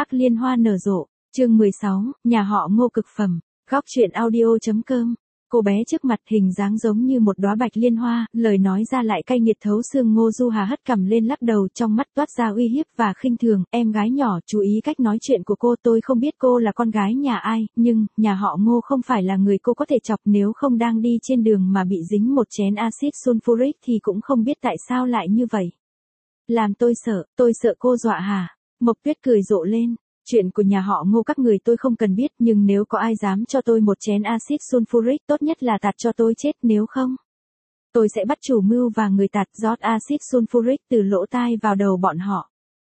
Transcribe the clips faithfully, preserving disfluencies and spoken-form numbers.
Hắc liên hoa nở rộ, chương mười sáu, nhà họ Ngô cực phẩm, góc truyện audio.com. Cô bé trước mặt hình dáng giống như một đóa bạch liên hoa, lời nói ra lại cay nghiệt thấu xương. Ngô Du Hà hất cằm lên lắc đầu, trong mắt toát ra uy hiếp và khinh thường. Em gái nhỏ, chú ý cách nói chuyện của cô, tôi không biết cô là con gái nhà ai, nhưng, nhà họ Ngô không phải là người cô có thể chọc. Nếu không đang đi trên đường mà bị dính một chén axit sulfuric thì cũng không biết tại sao lại như vậy. Làm tôi sợ, tôi sợ cô dọa hả? Mộc Tuyết cười rộ lên. Chuyện của nhà họ Ngô các người tôi không cần biết, nhưng nếu có ai dám cho tôi một chén axit sulfuric, tốt nhất là tạt cho tôi chết, nếu không tôi sẽ bắt chủ mưu và người tạt rót axit sulfuric từ lỗ tai vào đầu bọn họ.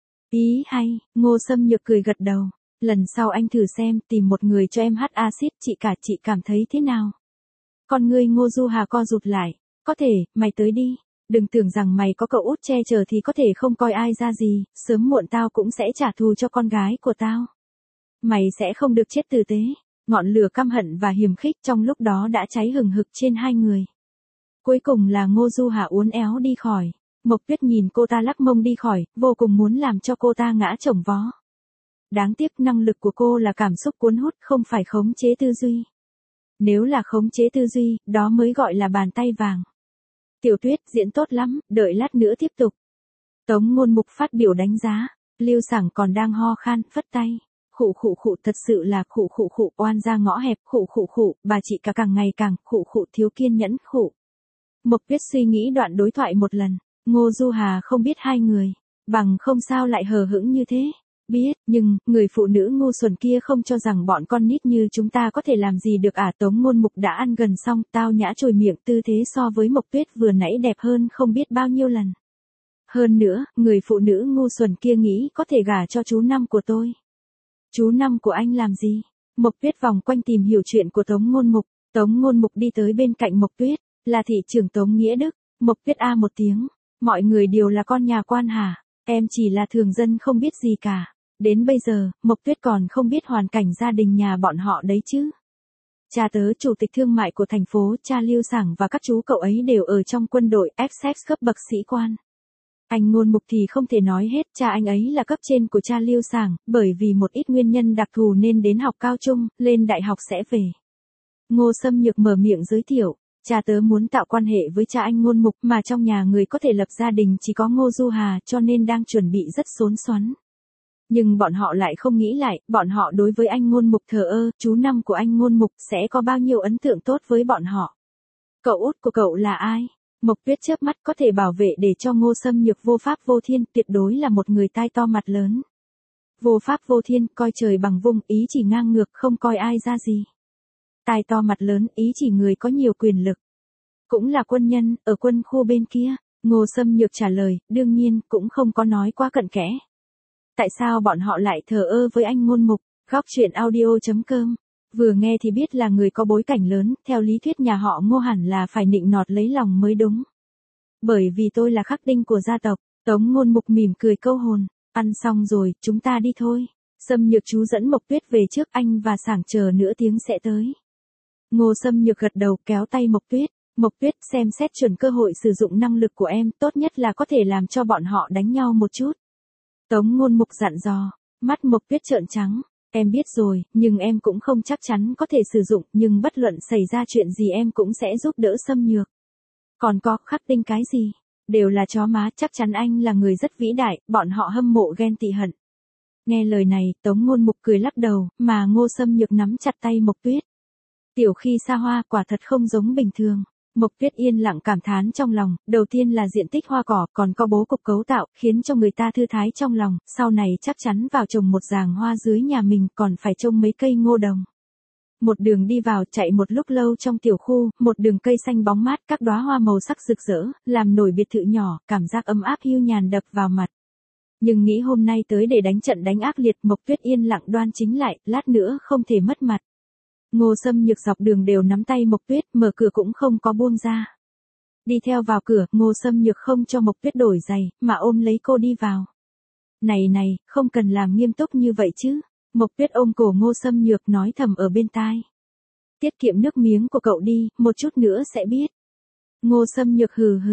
Ý hay, Ngô Sâm Nhược cười gật đầu. Lần sau anh thử xem, tìm một người cho em hắt axit, chị cả chị cảm thấy thế nào? Con ngươi Ngô Du Hà co rụt lại. Có thể, mày tới đi. Đừng tưởng rằng mày có cậu út che chở thì có thể không coi ai ra gì, sớm muộn tao cũng sẽ trả thù cho con gái của tao. Mày sẽ không được chết tử tế. Ngọn lửa căm hận và hiềm khích trong lúc đó đã cháy hừng hực trên hai người. Cuối cùng là Ngô Du Hà uốn éo đi khỏi. Mộc Tuyết nhìn cô ta lắc mông đi khỏi, vô cùng muốn làm cho cô ta ngã chồng vó. Đáng tiếc năng lực của cô là cảm xúc cuốn hút, không phải khống chế tư duy. Nếu là khống chế tư duy, đó mới gọi là bàn tay vàng. Tiểu Tuyết diễn tốt lắm, đợi lát nữa tiếp tục. Tống Ngôn Mục phát biểu đánh giá. Lưu Sảng còn đang ho khan, phất tay. Khụ khụ khụ, thật sự là khụ khụ khụ, oan ra ngõ hẹp, khụ khụ khụ, bà chị cả càng ngày càng khụ khụ, thiếu kiên nhẫn, khụ. Mộc Tuyết suy nghĩ đoạn đối thoại một lần. Ngô Du Hà không biết hai người, bằng không sao lại hờ hững như thế. Biết, nhưng, người phụ nữ ngu xuẩn kia không cho rằng bọn con nít như chúng ta có thể làm gì được à? Tống Ngôn Mục đã ăn gần xong, tao nhã chồi miệng, tư thế so với Mộc Tuyết vừa nãy đẹp hơn không biết bao nhiêu lần. Hơn nữa, người phụ nữ ngu xuẩn kia nghĩ có thể gả cho chú năm của tôi. Chú năm của anh làm gì? Mộc Tuyết vòng quanh tìm hiểu chuyện của Tống Ngôn Mục. Tống Ngôn Mục đi tới bên cạnh Mộc Tuyết, là thị trưởng Tống Nghĩa Đức. Mộc Tuyết a một tiếng, mọi người đều là con nhà quan hả? Em chỉ là thường dân không biết gì cả. Đến bây giờ, Mộc Tuyết còn không biết hoàn cảnh gia đình nhà bọn họ đấy chứ. Cha tớ chủ tịch thương mại của thành phố, cha Lưu Sảng và các chú cậu ấy đều ở trong quân đội, ép ét cấp bậc sĩ quan. Anh Ngôn Mục thì không thể nói hết, cha anh ấy là cấp trên của cha Lưu Sảng, bởi vì một ít nguyên nhân đặc thù nên đến học cao trung, lên đại học sẽ về. Ngô Sâm Nhược mở miệng giới thiệu. Cha tớ muốn tạo quan hệ với cha anh Ngôn Mục, mà trong nhà người có thể lập gia đình chỉ có Ngô Du Hà, cho nên đang chuẩn bị rất xốn xoắn. Nhưng bọn họ lại không nghĩ lại, bọn họ đối với anh Ngôn Mục thờ ơ, chú năm của anh Ngôn Mục sẽ có bao nhiêu ấn tượng tốt với bọn họ. Cậu út của cậu là ai? Mộc Tuyết chớp mắt, có thể bảo vệ để cho Ngô Sâm Nhược vô pháp vô thiên, tuyệt đối là một người tai to mặt lớn. Vô pháp vô thiên, coi trời bằng vung, ý chỉ ngang ngược, không coi ai ra gì. Tai to mặt lớn, ý chỉ người có nhiều quyền lực. Cũng là quân nhân, ở quân khu bên kia. Ngô Sâm Nhược trả lời, đương nhiên, cũng không có nói quá cặn kẽ. Tại sao bọn họ lại thờ ơ với anh Ngôn Mục? Góc truyện audio.com. Vừa nghe thì biết là người có bối cảnh lớn, theo lý thuyết nhà họ Ngô hẳn là phải nịnh nọt lấy lòng mới đúng. Bởi vì tôi là khắc tinh của gia tộc. Tống Ngôn Mục mỉm cười câu hồn. Ăn xong rồi, chúng ta đi thôi. Sâm Nhược chú dẫn Mộc Tuyết về trước, anh và Sảng chờ nửa tiếng sẽ tới. Ngô Sâm Nhược gật đầu, kéo tay Mộc Tuyết. Mộc Tuyết, xem xét chuẩn cơ hội sử dụng năng lực của em, tốt nhất là có thể làm cho bọn họ đánh nhau một chút. Tống Ngôn Mục dặn dò. Mắt Mộc Tuyết trợn trắng. Em biết rồi, nhưng em cũng không chắc chắn có thể sử dụng, nhưng bất luận xảy ra chuyện gì em cũng sẽ giúp đỡ Sâm Nhược. Còn có, khắc tinh cái gì? Đều là chó má, chắc chắn anh là người rất vĩ đại, bọn họ hâm mộ ghen tị hận. Nghe lời này, Tống Ngôn Mục cười lắc đầu, mà Ngô Sâm Nhược nắm chặt tay Mộc Tuyết. Tiểu khi xa hoa, quả thật không giống bình thường. Mộc Tuyết yên lặng cảm thán trong lòng, đầu tiên là diện tích hoa cỏ, còn có bố cục cấu tạo, khiến cho người ta thư thái trong lòng, sau này chắc chắn vào trồng một giàng hoa dưới nhà mình, còn phải trồng mấy cây ngô đồng. Một đường đi vào, chạy một lúc lâu trong tiểu khu, một đường cây xanh bóng mát, các đóa hoa màu sắc rực rỡ, làm nổi biệt thự nhỏ, cảm giác ấm áp hiu nhàn đập vào mặt. Nhưng nghĩ hôm nay tới để đánh trận đánh ác liệt, Mộc Tuyết yên lặng đoan chính lại, lát nữa không thể mất mặt. Ngô Sâm Nhược dọc đường đều nắm tay Mộc Tuyết, mở cửa cũng không có buông ra. Đi theo vào cửa, Ngô Sâm Nhược không cho Mộc Tuyết đổi giày, mà ôm lấy cô đi vào. Này này, không cần làm nghiêm túc như vậy chứ. Mộc Tuyết ôm cổ Ngô Sâm Nhược nói thầm ở bên tai. Tiết kiệm nước miếng của cậu đi, một chút nữa sẽ biết. Ngô Sâm Nhược hừ hừ.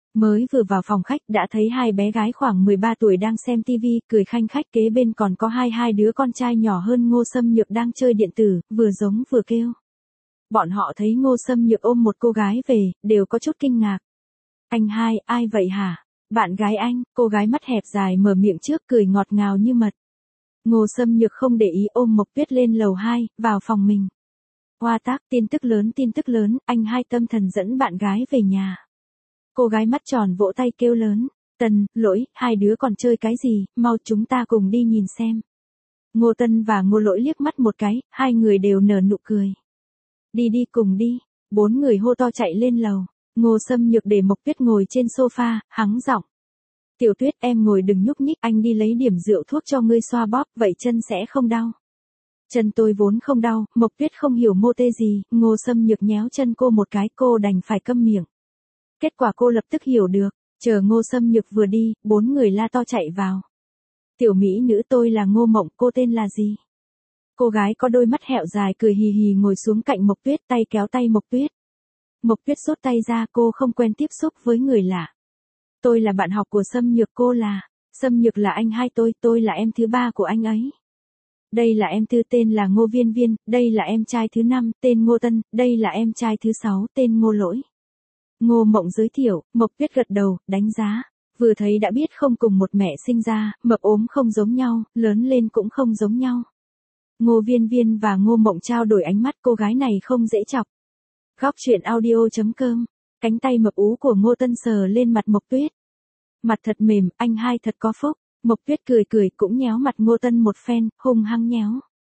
Mới vừa vào phòng khách đã thấy hai bé gái khoảng mười ba tuổi đang xem tivi, cười khanh khách, kế bên còn có hai hai đứa con trai nhỏ hơn Ngô Xâm Nhược đang chơi điện tử, vừa giống vừa kêu. Bọn họ thấy Ngô Xâm Nhược ôm một cô gái về, đều có chút kinh ngạc. Anh hai, ai vậy hả? Bạn gái anh, cô gái mắt hẹp dài mở miệng trước, cười ngọt ngào như mật. Ngô Xâm Nhược không để ý, ôm Mộc Tuyết lên lầu hai, vào phòng mình. Hoa tác, tin tức lớn tin tức lớn, anh hai tâm thần dẫn bạn gái về nhà. Cô gái mắt tròn vỗ tay kêu lớn, Tần, Lỗi, hai đứa còn chơi cái gì, mau chúng ta cùng đi nhìn xem. Ngô Tân và Ngô Lỗi liếc mắt một cái, hai người đều nở nụ cười. Đi đi cùng đi, bốn người hô to chạy lên lầu. Ngô Xâm Nhược để Mộc Tuyết ngồi trên sofa, hắng giọng. Tiểu Tuyết, em ngồi đừng nhúc nhích, anh đi lấy điểm rượu thuốc cho ngươi xoa bóp, vậy chân sẽ không đau. Chân tôi vốn không đau, Mộc Tuyết không hiểu mô tê gì, Ngô Xâm Nhược nhéo chân cô một cái, cô đành phải câm miệng. Kết quả cô lập tức hiểu được, chờ Ngô Xâm Nhược vừa đi, bốn người la to chạy vào. Tiểu mỹ nữ, tôi là Ngô Mộng, cô tên là gì? Cô gái có đôi mắt hẹo dài cười hì hì ngồi xuống cạnh Mộc Tuyết, tay kéo tay Mộc Tuyết. Mộc Tuyết sốt tay ra, cô không quen tiếp xúc với người lạ. Tôi là bạn học của Xâm Nhược, cô là... Xâm Nhược là anh hai tôi, tôi là em thứ ba của anh ấy. Đây là em tư, tên là Ngô Viên Viên, đây là em trai thứ năm, tên Ngô Tân, đây là em trai thứ sáu, tên Ngô Lỗi. Ngô Mộng giới thiệu, Mộc Tuyết gật đầu, đánh giá. Vừa thấy đã biết không cùng một mẹ sinh ra, mập ốm không giống nhau, lớn lên cũng không giống nhau. Ngô Viên Viên và Ngô Mộng trao đổi ánh mắt, cô gái này không dễ chọc. Góc truyện audio chấm com, cánh tay mập ú của Ngô Tân sờ lên mặt Mộc Tuyết. Mặt thật mềm, anh hai thật có phúc. Mộc Tuyết cười cười cũng nhéo mặt Ngô Tân một phen, hung hăng nhéo.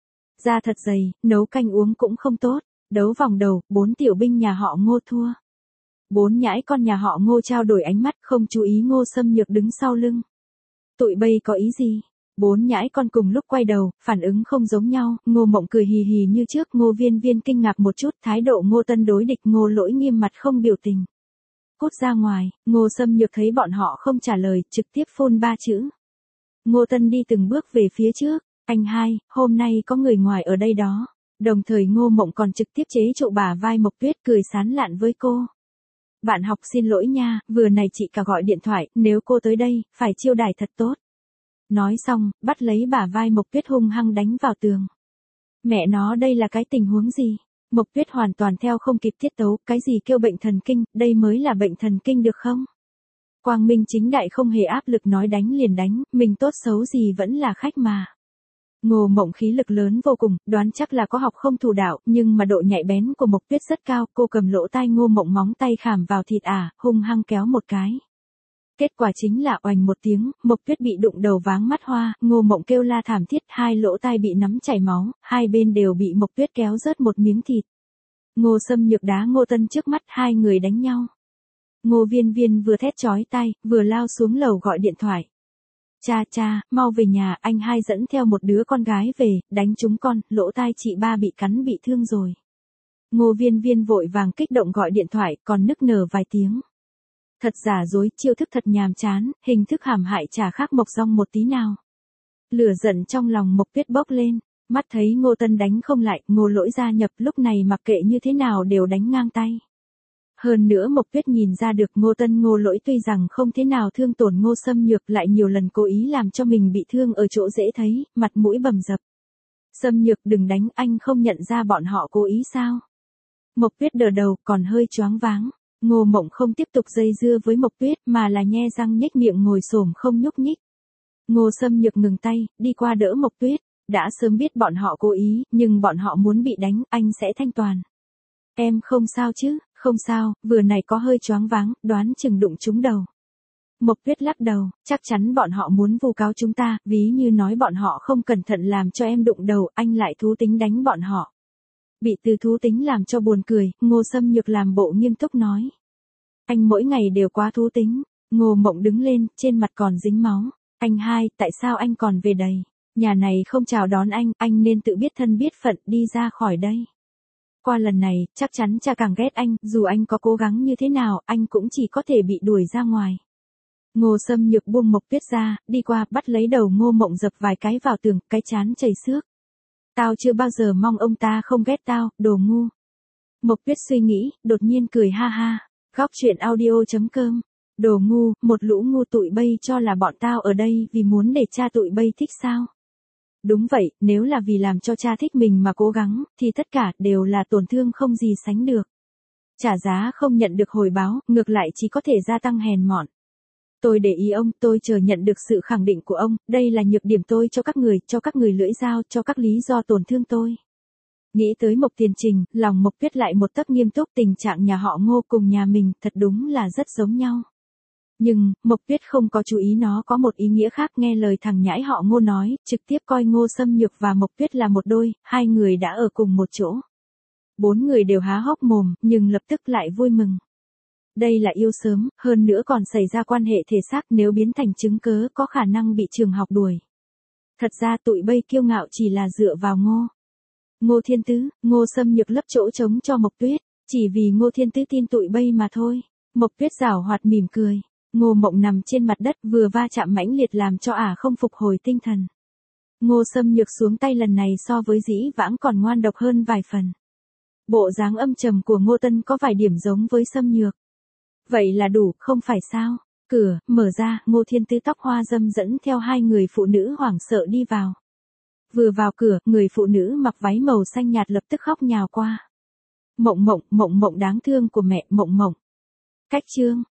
Da thật dày, nấu canh uống cũng không tốt. Đấu vòng đầu, bốn tiểu binh nhà họ Ngô thua. Bốn nhãi con nhà họ Ngô trao đổi ánh mắt, không chú ý Ngô Xâm Nhược đứng sau lưng. Tụi bây có ý gì? Bốn nhãi con cùng lúc quay đầu, phản ứng không giống nhau, Ngô Mộng cười hì hì như trước, Ngô Viên Viên kinh ngạc một chút, thái độ Ngô Tân đối địch, Ngô Lỗi nghiêm mặt không biểu tình. Cút ra ngoài, Ngô Xâm Nhược thấy bọn họ không trả lời, trực tiếp phun ba chữ. Ngô Tân đi từng bước về phía trước, anh hai, hôm nay có người ngoài ở đây đó. Đồng thời Ngô Mộng còn trực tiếp chế trụ bả vai Mộc Tuyết, cười sán lạn với cô. Bạn học xin lỗi nha, vừa này chị cả gọi điện thoại, nếu cô tới đây, phải chiêu đãi thật tốt. Nói xong, bắt lấy bả vai Mộc Tuyết hung hăng đánh vào tường. Mẹ nó, đây là cái tình huống gì? Mộc Tuyết hoàn toàn theo không kịp tiết tấu, cái gì kêu bệnh thần kinh, đây mới là bệnh thần kinh được không? Quang minh chính đại không hề áp lực nói đánh liền đánh, mình tốt xấu gì vẫn là khách mà. Ngô Mộng khí lực lớn vô cùng, đoán chắc là có học không thủ đạo, nhưng mà độ nhạy bén của Mộc Tuyết rất cao, cô cầm lỗ tai Ngô Mộng móng tay khảm vào thịt ả, hung hăng kéo một cái. Kết quả chính là oành một tiếng, Mộc Tuyết bị đụng đầu váng mắt hoa, Ngô Mộng kêu la thảm thiết, hai lỗ tai bị nắm chảy máu, hai bên đều bị Mộc Tuyết kéo rớt một miếng thịt. Ngô Xâm Nhược đá Ngô Tân trước mắt, hai người đánh nhau. Ngô Viên Viên vừa thét chói tai, vừa lao xuống lầu gọi điện thoại. Cha cha, mau về nhà, anh hai dẫn theo một đứa con gái về, đánh chúng con, lỗ tai chị ba bị cắn bị thương rồi. Ngô Viên Viên vội vàng kích động gọi điện thoại, còn nức nở vài tiếng. Thật giả dối, chiêu thức thật nhàm chán, hình thức hãm hại chả khác Mộc Dong một tí nào. Lửa giận trong lòng Mộc Tuyết bốc lên, mắt thấy Ngô Tân đánh không lại, Ngô Lỗi gia nhập, lúc này mặc kệ như thế nào đều đánh ngang tay. Hơn nữa Mộc Tuyết nhìn ra được Ngô Tân Ngô Lỗi tuy rằng không thế nào thương tổn Ngô Xâm Nhược, lại nhiều lần cố ý làm cho mình bị thương ở chỗ dễ thấy, mặt mũi bầm dập. Xâm Nhược đừng đánh, anh không nhận ra bọn họ cố ý sao? Mộc Tuyết đờ đầu, còn hơi choáng váng. Ngô Mộng không tiếp tục dây dưa với Mộc Tuyết mà là nhe răng nhếch miệng ngồi xổm không nhúc nhích. Ngô Xâm Nhược ngừng tay, đi qua đỡ Mộc Tuyết. Đã sớm biết bọn họ cố ý, nhưng bọn họ muốn bị đánh, anh sẽ thanh toàn. Em không sao chứ? Không sao, vừa này có hơi choáng váng, đoán chừng đụng trúng đầu. Mộc Tuyết lắc đầu, chắc chắn bọn họ muốn vu cáo chúng ta, ví như nói bọn họ không cẩn thận làm cho em đụng đầu, anh lại thú tính đánh bọn họ. Bị từ thú tính làm cho buồn cười, Ngô Xâm Nhược làm bộ nghiêm túc nói. Anh mỗi ngày đều quá thú tính. Ngô Mộng đứng lên, trên mặt còn dính máu. Anh hai, tại sao anh còn về đây? Nhà này không chào đón anh, anh nên tự biết thân biết phận đi ra khỏi đây. Qua lần này, chắc chắn cha càng ghét anh, dù anh có cố gắng như thế nào, anh cũng chỉ có thể bị đuổi ra ngoài. Ngô Xâm Nhược buông Mộc Tuyết ra, đi qua, bắt lấy đầu Ngô Mộng dập vài cái vào tường, cái chán chảy xước. Tao chưa bao giờ mong ông ta không ghét tao, đồ ngu. Mộc Tuyết suy nghĩ, đột nhiên cười ha ha. Góc truyện audio chấm com Đồ ngu, một lũ ngu tụi bay cho là bọn tao ở đây vì muốn để cha tụi bay thích sao? Đúng vậy, nếu là vì làm cho cha thích mình mà cố gắng, thì tất cả đều là tổn thương không gì sánh được. Trả giá không nhận được hồi báo, ngược lại chỉ có thể gia tăng hèn mọn. Tôi để ý ông, tôi chờ nhận được sự khẳng định của ông, đây là nhược điểm tôi cho các người, cho các người lưỡi dao, cho các lý do tổn thương tôi. Nghĩ tới Mộc Tiền Trình, lòng Mộc Tuyết lại một tấc nghiêm túc, tình trạng nhà họ Ngô cùng nhà mình thật đúng là rất giống nhau. Nhưng, Mộc Tuyết không có chú ý nó có một ý nghĩa khác, nghe lời thằng nhãi họ Ngô nói, trực tiếp coi Ngô Xâm Nhược và Mộc Tuyết là một đôi, hai người đã ở cùng một chỗ. Bốn người đều há hốc mồm, nhưng lập tức lại vui mừng. Đây là yêu sớm, hơn nữa còn xảy ra quan hệ thể xác, nếu biến thành chứng cớ có khả năng bị trường học đuổi. Thật ra tụi bay kiêu ngạo chỉ là dựa vào Ngô. Ngô Thiên Tứ, Ngô Xâm Nhược lấp chỗ trống cho Mộc Tuyết, chỉ vì Ngô Thiên Tứ tin tụi bay mà thôi. Mộc Tuyết giảo hoạt mỉm cười. Ngô Mộng nằm trên mặt đất vừa va chạm mãnh liệt làm cho ả không phục hồi tinh thần. Ngô Xâm Nhược xuống tay lần này so với dĩ vãng còn ngoan độc hơn vài phần. Bộ dáng âm trầm của Ngô Tân có vài điểm giống với Xâm Nhược. Vậy là đủ, không phải sao? Cửa, mở ra, Ngô Thiên Tứ tóc hoa dâm dẫn theo hai người phụ nữ hoảng sợ đi vào. Vừa vào cửa, người phụ nữ mặc váy màu xanh nhạt lập tức khóc nhào qua. Mộng Mộng, Mộng Mộng đáng thương của mẹ, Mộng Mộng. Cách chương.